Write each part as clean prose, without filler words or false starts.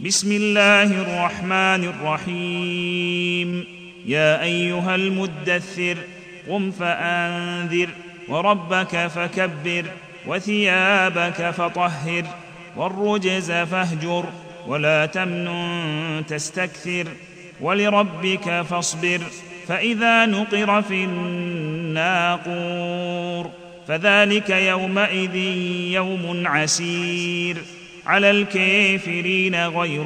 بسم الله الرحمن الرحيم. يا أيها المدثر قم فأنذر وربك فكبر وثيابك فطهر والرجز فاهجر ولا تمنن تستكثر ولربك فاصبر فإذا نقر في الناقور فذلك يومئذ يوم عسير على الكافرين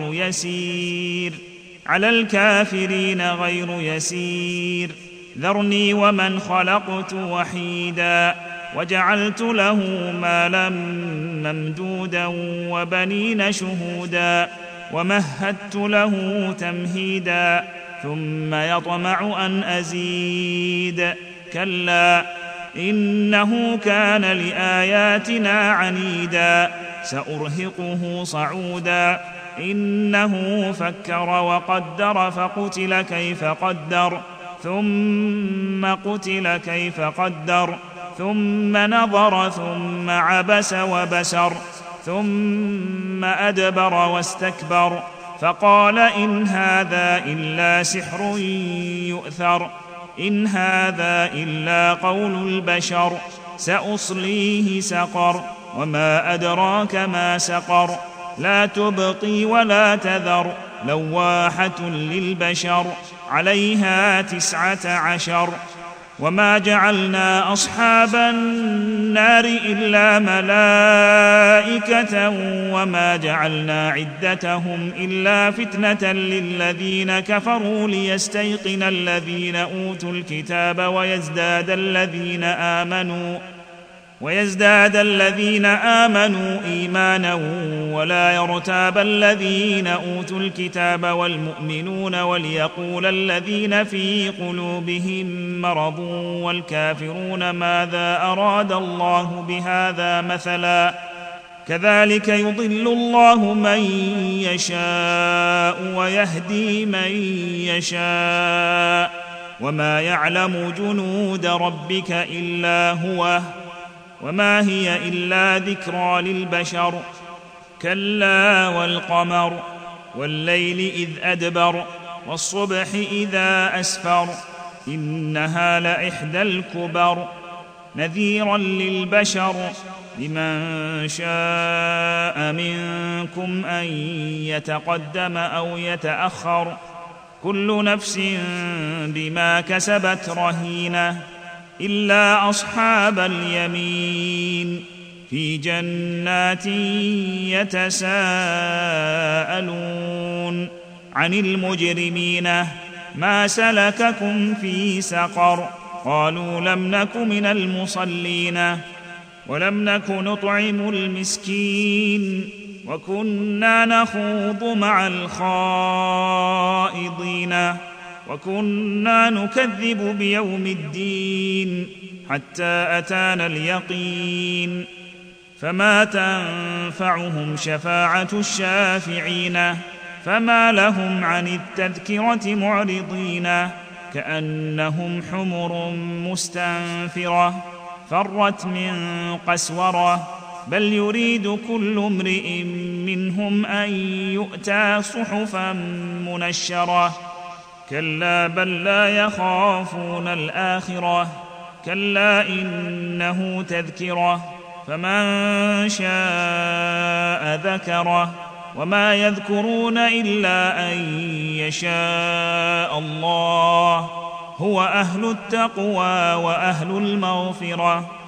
غير يسير ذرني ومن خلقت وحيدا وجعلت له مالا ممدودا وبنين شهودا ومهدت له تمهيدا ثم يطمع أن أزيد كلا إنه كان لآياتنا عنيدا سأرهقه صعودا إنه فكر وقدر فقتل كيف قدر ثم قتل كيف قدر ثم نظر ثم عبس وبسر ثم أدبر واستكبر فقال إن هذا إلا سحر يؤثر إن هذا إلا قول البشر سأصليه سقر وما أدراك ما سقر لا تبقي ولا تذر لواحة للبشر عليها 19 وما جعلنا أصحاب النار إلا ملائكة وما جعلنا عدتهم إلا فتنة للذين كفروا ليستيقن الذين أوتوا الكتاب ويزداد الذين آمنوا إيمانا ولا يرتاب الذين أوتوا الكتاب والمؤمنون وليقول الذين في قلوبهم مرض والكافرون ماذا أراد الله بهذا مثلا كذلك يضل الله من يشاء ويهدي من يشاء وما يعلم جنود ربك إلا هو وما هي إلا ذكرى للبشر كلا والقمر والليل إذ أدبر والصبح إذا أسفر إنها لإحدى الكبر نذيرا للبشر لمن شاء منكم أن يتقدم أو يتأخر كل نفس بما كسبت رهينة إلا أصحاب اليمين في جنات يتساءلون عن المجرمين ما سلككم في سقر قالوا لم نك من المصلين ولم نك نطعم المسكين وكنا نخوض مع الخائضين وكنا نكذب بيوم الدين حتى أتانا اليقين فما تنفعهم شفاعة الشافعين فما لهم عن التذكرة معرضين كأنهم حمر مستنفرة فرت من قسورة بل يريد كل امرئ منهم أن يؤتى صحفا منشرة كلا بل لا يخافون الآخرة كلا إنه تذكرة فمن شاء ذكره وما يذكرون إلا أن يشاء الله هو أهل التقوى وأهل المغفرة